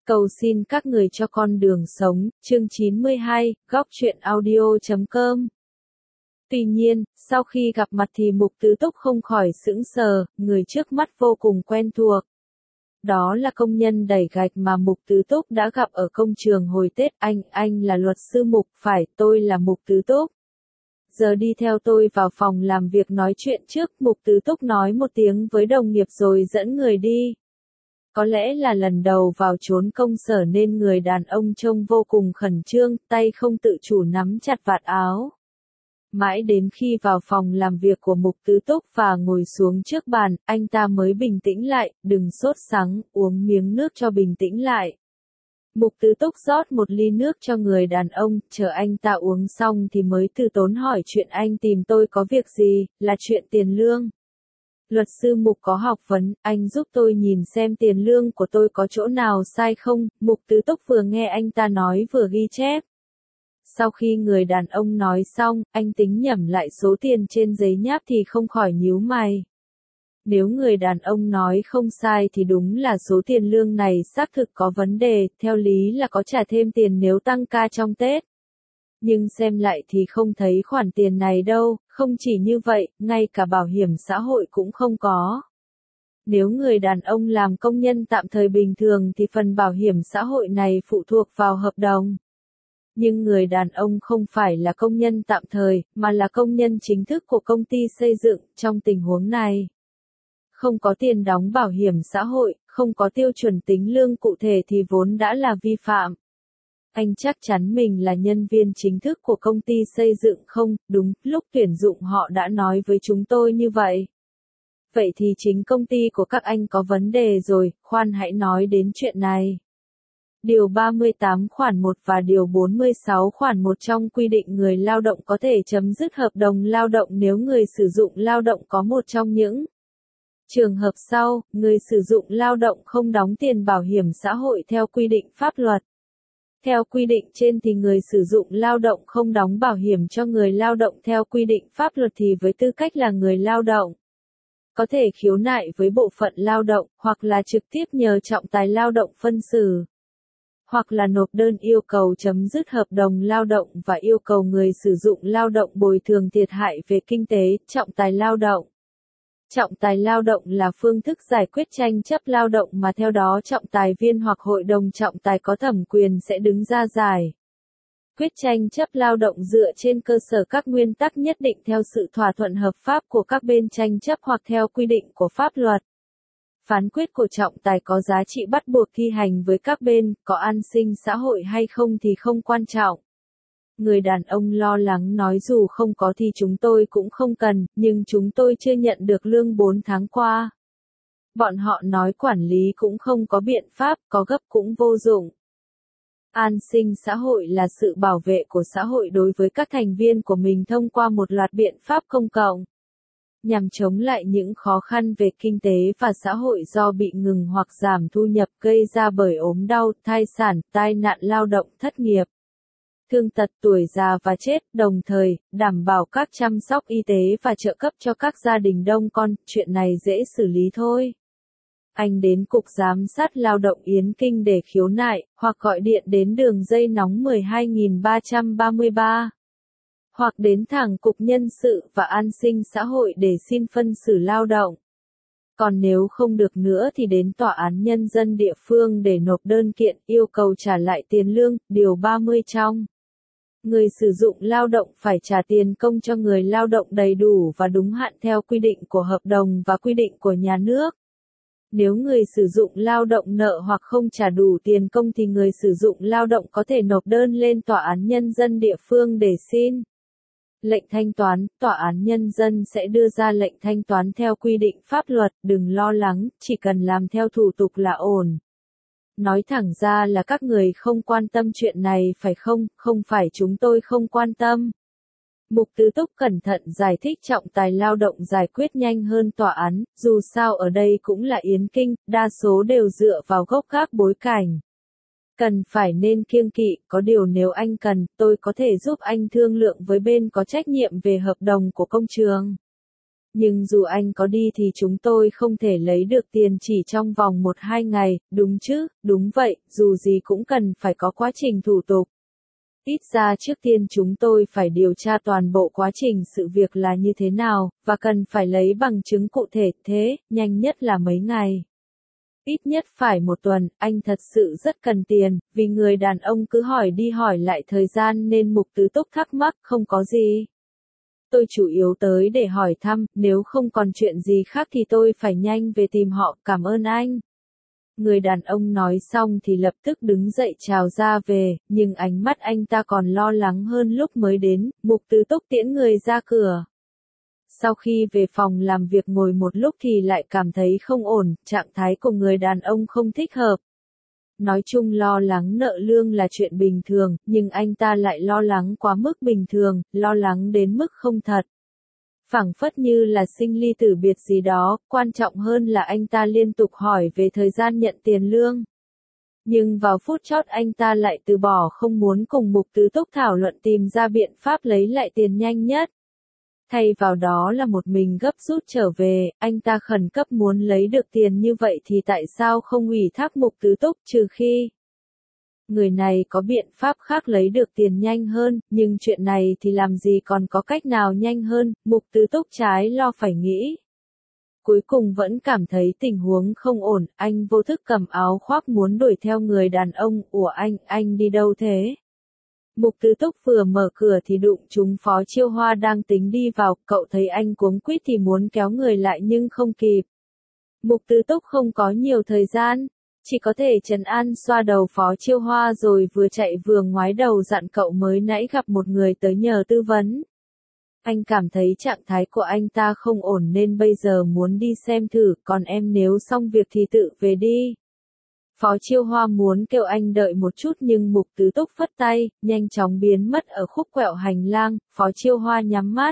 Cầu xin các người cho con đường sống, chương 92, góc truyện audio.com. Tuy nhiên, sau khi gặp mặt thì Mục Tứ Túc không khỏi sững sờ, người trước mắt vô cùng quen thuộc. Đó là công nhân đẩy gạch mà Mục Tứ Túc đã gặp ở công trường hồi Tết. Anh là luật sư Mục, phải, tôi là Mục Tứ Túc. Giờ đi theo tôi vào phòng làm việc nói chuyện trước. Mục Tứ Túc nói một tiếng với đồng nghiệp rồi dẫn người đi. Có lẽ là lần đầu vào trốn công sở nên người đàn ông trông vô cùng khẩn trương, tay không tự chủ nắm chặt vạt áo. Mãi đến khi vào phòng làm việc của Mục Tứ Túc và ngồi xuống trước bàn, anh ta mới bình tĩnh lại, đừng sốt sắng, uống miếng nước cho bình tĩnh lại. Mục Tứ Túc rót một ly nước cho người đàn ông, chờ anh ta uống xong thì mới từ tốn hỏi chuyện anh tìm tôi có việc gì, là chuyện tiền lương. Luật sư Mục có học vấn, anh giúp tôi nhìn xem tiền lương của tôi có chỗ nào sai không. Mục Tứ Túc vừa nghe anh ta nói vừa ghi chép. Sau khi người đàn ông nói xong, anh tính nhẩm lại số tiền trên giấy nháp thì không khỏi nhíu mày. Nếu người đàn ông nói không sai thì đúng là số tiền lương này xác thực có vấn đề, theo lý là có trả thêm tiền nếu tăng ca trong Tết. Nhưng xem lại thì không thấy khoản tiền này đâu, không chỉ như vậy, ngay cả bảo hiểm xã hội cũng không có. Nếu người đàn ông làm công nhân tạm thời bình thường thì phần bảo hiểm xã hội này phụ thuộc vào hợp đồng. Nhưng người đàn ông không phải là công nhân tạm thời, mà là công nhân chính thức của công ty xây dựng. Trong tình huống này, không có tiền đóng bảo hiểm xã hội, không có tiêu chuẩn tính lương cụ thể thì vốn đã là vi phạm. Anh chắc chắn mình là nhân viên chính thức của công ty xây dựng không? Đúng, lúc tuyển dụng họ đã nói với chúng tôi như vậy. Vậy thì chính công ty của các anh có vấn đề rồi, khoan hãy nói đến chuyện này. Điều 38 khoản 1 và Điều 46 khoản 1 trong quy định người lao động có thể chấm dứt hợp đồng lao động nếu người sử dụng lao động có một trong những trường hợp sau, người sử dụng lao động không đóng tiền bảo hiểm xã hội theo quy định pháp luật. Theo quy định trên thì người sử dụng lao động không đóng bảo hiểm cho người lao động theo quy định pháp luật thì với tư cách là người lao động, có thể khiếu nại với bộ phận lao động, hoặc là trực tiếp nhờ trọng tài lao động phân xử, hoặc là nộp đơn yêu cầu chấm dứt hợp đồng lao động và yêu cầu người sử dụng lao động bồi thường thiệt hại về kinh tế. Trọng tài lao động. Trọng tài lao động là phương thức giải quyết tranh chấp lao động mà theo đó trọng tài viên hoặc hội đồng trọng tài có thẩm quyền sẽ đứng ra giải quyết tranh chấp lao động dựa trên cơ sở các nguyên tắc nhất định theo sự thỏa thuận hợp pháp của các bên tranh chấp hoặc theo quy định của pháp luật. Phán quyết của trọng tài có giá trị bắt buộc thi hành với các bên, có an sinh xã hội hay không thì không quan trọng. Người đàn ông lo lắng nói dù không có thì chúng tôi cũng không cần, nhưng chúng tôi chưa nhận được lương 4 tháng qua. Bọn họ nói quản lý cũng không có biện pháp, có gấp cũng vô dụng. An sinh xã hội là sự bảo vệ của xã hội đối với các thành viên của mình thông qua một loạt biện pháp công cộng, nhằm chống lại những khó khăn về kinh tế và xã hội do bị ngừng hoặc giảm thu nhập gây ra bởi ốm đau, thai sản, tai nạn lao động, thất nghiệp, thương tật, tuổi già và chết, đồng thời đảm bảo các chăm sóc y tế và trợ cấp cho các gia đình đông con. Chuyện này dễ xử lý thôi. Anh đến Cục Giám sát Lao động Yến Kinh để khiếu nại, hoặc gọi điện đến đường dây nóng 12333. Hoặc đến thẳng Cục Nhân sự và An sinh xã hội để xin phân xử lao động. Còn nếu không được nữa thì đến Tòa án Nhân dân địa phương để nộp đơn kiện yêu cầu trả lại tiền lương. Điều 30 trong. Người sử dụng lao động phải trả tiền công cho người lao động đầy đủ và đúng hạn theo quy định của hợp đồng và quy định của nhà nước. Nếu người sử dụng lao động nợ hoặc không trả đủ tiền công thì người sử dụng lao động có thể nộp đơn lên Tòa án Nhân dân địa phương để xin lệnh thanh toán. Tòa án Nhân dân sẽ đưa ra lệnh thanh toán theo quy định pháp luật. Đừng lo lắng, chỉ cần làm theo thủ tục là ổn. Nói thẳng ra là các người không quan tâm chuyện này phải không? Không phải chúng tôi không quan tâm. Mục Tứ Túc cẩn thận giải thích trọng tài lao động giải quyết nhanh hơn tòa án, dù sao ở đây cũng là Yến Kinh, đa số đều dựa vào gốc gác bối cảnh. Cần phải nên kiêng kỵ, có điều nếu anh cần, tôi có thể giúp anh thương lượng với bên có trách nhiệm về hợp đồng của công trường. Nhưng dù anh có đi thì chúng tôi không thể lấy được tiền chỉ trong vòng 1-2 ngày, đúng chứ, đúng vậy, dù gì cũng cần phải có quá trình thủ tục. Ít ra trước tiên chúng tôi phải điều tra toàn bộ quá trình sự việc là như thế nào, và cần phải lấy bằng chứng cụ thể, thế, nhanh nhất là mấy ngày. Ít nhất phải 1 tuần, anh thật sự rất cần tiền, vì người đàn ông cứ hỏi đi hỏi lại thời gian nên Mục Tứ Túc thắc mắc, không có gì. Tôi chủ yếu tới để hỏi thăm, nếu không còn chuyện gì khác thì tôi phải nhanh về tìm họ, cảm ơn anh. Người đàn ông nói xong thì lập tức đứng dậy chào ra về, nhưng ánh mắt anh ta còn lo lắng hơn lúc mới đến, Mục Tứ Túc tiễn người ra cửa. Sau khi về phòng làm việc ngồi một lúc thì lại cảm thấy không ổn, trạng thái của người đàn ông không thích hợp. Nói chung lo lắng nợ lương là chuyện bình thường, nhưng anh ta lại lo lắng quá mức bình thường, lo lắng đến mức không thật. Phảng phất như là sinh ly tử biệt gì đó, quan trọng hơn là anh ta liên tục hỏi về thời gian nhận tiền lương. Nhưng vào phút chót anh ta lại từ bỏ không muốn cùng Mục Tứ Túc thảo luận tìm ra biện pháp lấy lại tiền nhanh nhất. Thay vào đó là một mình gấp rút trở về, anh ta khẩn cấp muốn lấy được tiền như vậy thì tại sao không ủy thác Mục Tứ Túc, trừ khi người này có biện pháp khác lấy được tiền nhanh hơn, nhưng chuyện này thì làm gì còn có cách nào nhanh hơn, Mục Tứ Túc trái lo phải nghĩ. Cuối cùng vẫn cảm thấy tình huống không ổn, anh vô thức cầm áo khoác muốn đuổi theo người đàn ông, ủa anh đi đâu thế? Mục Tứ Túc vừa mở cửa thì đụng trúng Phó Chiêu Hoa đang tính đi vào, cậu thấy anh cuống quýt thì muốn kéo người lại nhưng không kịp. Mục Tứ Túc không có nhiều thời gian, chỉ có thể trấn an xoa đầu Phó Chiêu Hoa rồi vừa chạy vừa ngoái đầu dặn cậu mới nãy gặp một người tới nhờ tư vấn. Anh cảm thấy trạng thái của anh ta không ổn nên bây giờ muốn đi xem thử, còn em nếu xong việc thì tự về đi. Phó Chiêu Hoa muốn kêu anh đợi một chút nhưng Mục Tứ Túc phất tay, nhanh chóng biến mất ở khúc quẹo hành lang, Phó Chiêu Hoa nhắm mắt.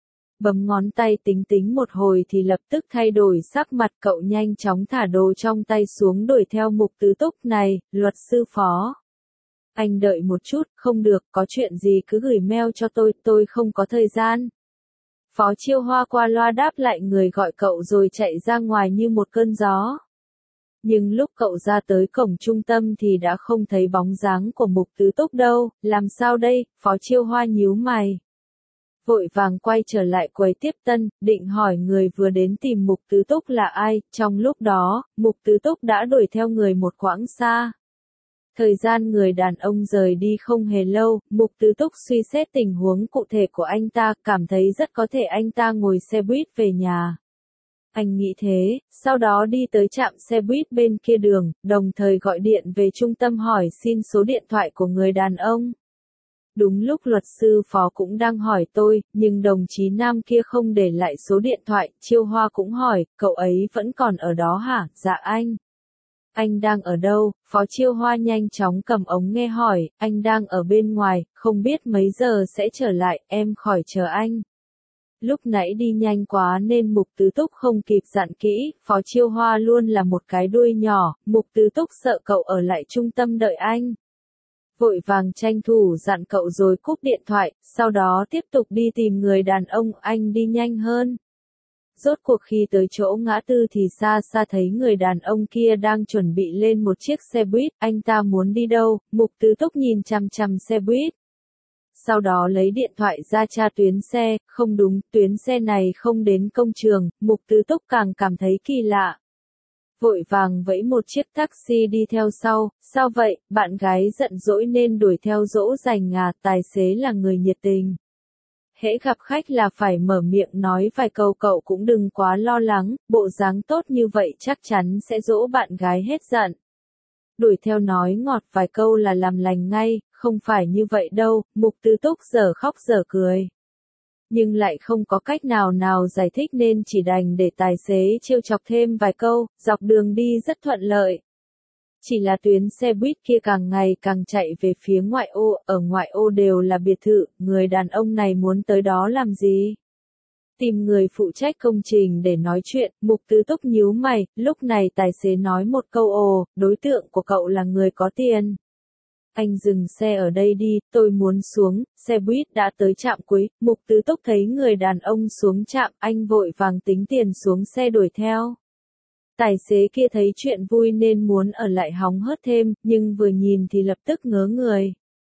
Bấm ngón tay tính một hồi thì lập tức thay đổi sắc mặt, cậu nhanh chóng thả đồ trong tay xuống đuổi theo Mục Tứ Túc. Này, luật sư Phó. Anh đợi một chút, không được, có chuyện gì cứ gửi mail cho tôi không có thời gian. Phó Chiêu Hoa qua loa đáp lại người gọi cậu rồi chạy ra ngoài như một cơn gió. Nhưng lúc cậu ra tới cổng trung tâm thì đã không thấy bóng dáng của Mục Tứ Túc đâu, làm sao đây, Phó Chiêu Hoa nhíu mày. Vội vàng quay trở lại quầy tiếp tân, định hỏi người vừa đến tìm Mục Tứ Túc là ai, trong lúc đó, Mục Tứ Túc đã đuổi theo người một quãng xa. Thời gian người đàn ông rời đi không hề lâu, Mục Tứ Túc suy xét tình huống cụ thể của anh ta, cảm thấy rất có thể anh ta ngồi xe buýt về nhà. Anh nghĩ thế, sau đó đi tới trạm xe buýt bên kia đường, đồng thời gọi điện về trung tâm hỏi xin số điện thoại của người đàn ông. Đúng lúc luật sư Phó cũng đang hỏi tôi, nhưng đồng chí nam kia không để lại số điện thoại, Chiêu Hoa cũng hỏi, cậu ấy vẫn còn ở đó hả? Dạ anh. Anh đang ở đâu? Phó Chiêu Hoa nhanh chóng cầm ống nghe hỏi, anh đang ở bên ngoài, không biết mấy giờ sẽ trở lại, em khỏi chờ anh. Lúc nãy đi nhanh quá nên Mục Tứ Túc không kịp dặn kỹ, Phó Chiêu Hoa luôn là một cái đuôi nhỏ, Mục Tứ Túc sợ cậu ở lại trung tâm đợi anh. Vội vàng tranh thủ dặn cậu rồi cúp điện thoại, sau đó tiếp tục đi tìm người đàn ông, anh đi nhanh hơn. Rốt cuộc khi tới chỗ ngã tư thì xa xa thấy người đàn ông kia đang chuẩn bị lên một chiếc xe buýt, anh ta muốn đi đâu, Mục Tứ Túc nhìn chằm chằm xe buýt. Sau đó lấy điện thoại ra tra tuyến xe, không đúng, tuyến xe này không đến công trường, Mục Tứ Túc càng cảm thấy kỳ lạ. Vội vàng vẫy một chiếc taxi đi theo sau, sao vậy, bạn gái giận dỗi nên đuổi theo dỗ dành à, tài xế là người nhiệt tình. Hễ gặp khách là phải mở miệng nói vài câu, cậu cũng đừng quá lo lắng, bộ dáng tốt như vậy chắc chắn sẽ dỗ bạn gái hết giận. Đuổi theo nói ngọt vài câu là làm lành ngay, không phải như vậy đâu, Mục Tứ Túc giờ khóc giờ cười. Nhưng lại không có cách nào giải thích nên chỉ đành để tài xế trêu chọc thêm vài câu, dọc đường đi rất thuận lợi. Chỉ là tuyến xe buýt kia càng ngày càng chạy về phía ngoại ô, ở ngoại ô đều là biệt thự, người đàn ông này muốn tới đó làm gì? Tìm người phụ trách công trình để nói chuyện, Mục Tứ Túc nhíu mày, lúc này tài xế nói một câu ồ, đối tượng của cậu là người có tiền. Anh dừng xe ở đây đi, tôi muốn xuống, xe buýt đã tới trạm cuối, Mục Tứ Túc thấy người đàn ông xuống trạm, anh vội vàng tính tiền xuống xe đuổi theo. Tài xế kia thấy chuyện vui nên muốn ở lại hóng hớt thêm, nhưng vừa nhìn thì lập tức ngớ người.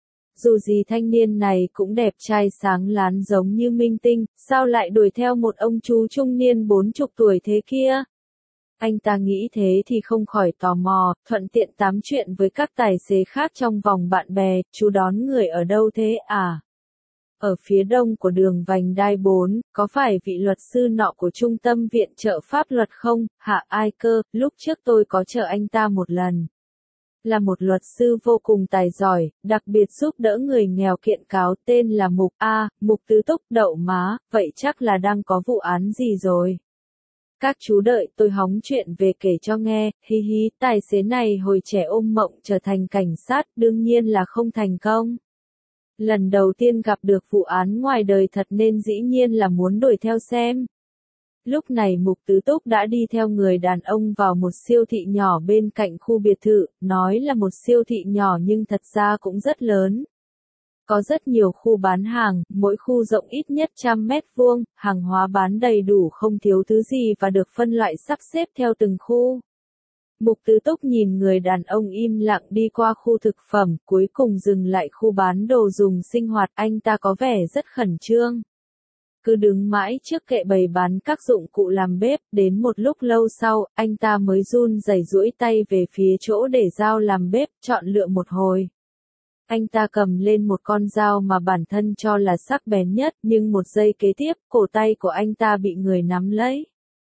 Dù gì thanh niên này cũng đẹp trai sáng láng giống như minh tinh, sao lại đuổi theo một ông chú trung niên 40 tuổi thế kia? Anh ta nghĩ thế thì không khỏi tò mò, thuận tiện tám chuyện với các tài xế khác trong vòng bạn bè, chú đón người ở đâu thế à? Ở phía đông của đường vành đai 4, có phải vị luật sư nọ của Trung tâm Viện trợ Pháp luật không? Hả ai cơ, lúc trước tôi có chờ anh ta một lần. Là một luật sư vô cùng tài giỏi, đặc biệt giúp đỡ người nghèo kiện cáo, tên là Mục Tứ Túc. Đậu má, vậy chắc là đang có vụ án gì rồi. Các chú đợi tôi hóng chuyện về kể cho nghe, hi hi, tài xế này hồi trẻ ôm mộng trở thành cảnh sát, đương nhiên là không thành công. Lần đầu tiên gặp được vụ án ngoài đời thật nên dĩ nhiên là muốn đuổi theo xem. Lúc này Mục Tứ Túc đã đi theo người đàn ông vào một siêu thị nhỏ bên cạnh khu biệt thự, nói là một siêu thị nhỏ nhưng thật ra cũng rất lớn. Có rất nhiều khu bán hàng, mỗi khu rộng ít nhất 100 m², hàng hóa bán đầy đủ không thiếu thứ gì và được phân loại sắp xếp theo từng khu. Mục Tứ Túc nhìn người đàn ông im lặng đi qua khu thực phẩm, cuối cùng dừng lại khu bán đồ dùng sinh hoạt, anh ta có vẻ rất khẩn trương. Cứ đứng mãi trước kệ bày bán các dụng cụ làm bếp, đến một lúc lâu sau, anh ta mới run rẩy duỗi tay về phía chỗ để dao làm bếp, chọn lựa một hồi. Anh ta cầm lên một con dao mà bản thân cho là sắc bén nhất, nhưng một giây kế tiếp, cổ tay của anh ta bị người nắm lấy.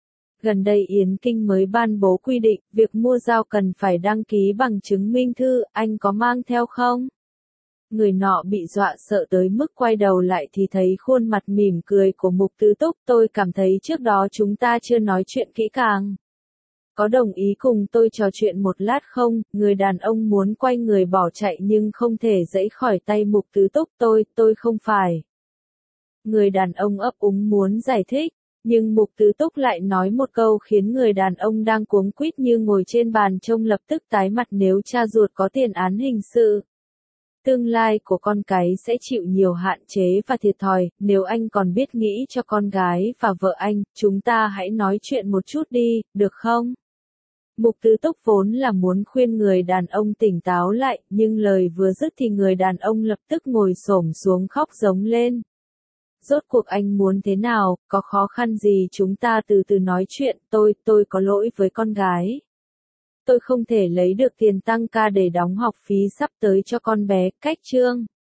Gần đây Yến Kinh mới ban bố quy định, việc mua dao cần phải đăng ký bằng chứng minh thư, anh có mang theo không? Người nọ bị dọa sợ tới mức quay đầu lại thì thấy khuôn mặt mỉm cười của Mục Tứ Túc, tôi cảm thấy trước đó chúng ta chưa nói chuyện kỹ càng. Có đồng ý cùng tôi trò chuyện một lát không? Người đàn ông muốn quay người bỏ chạy nhưng không thể giãy khỏi tay Mục Tứ Túc, tôi không phải. Người đàn ông ấp úng muốn giải thích, nhưng Mục Tứ Túc lại nói một câu khiến người đàn ông đang cuống quýt như ngồi trên bàn trông lập tức tái mặt nếu cha ruột có tiền án hình sự. Tương lai của con cái sẽ chịu nhiều hạn chế và thiệt thòi, nếu anh còn biết nghĩ cho con gái và vợ anh, chúng ta hãy nói chuyện một chút đi, được không? Mục Tứ Túc vốn là muốn khuyên người đàn ông tỉnh táo lại, nhưng lời vừa dứt thì người đàn ông lập tức ngồi xổm xuống khóc giống lên. Rốt cuộc anh muốn thế nào, có khó khăn gì chúng ta từ từ nói chuyện, tôi có lỗi với con gái. Tôi không thể lấy được tiền tăng ca để đóng học phí sắp tới cho con bé, cách chương.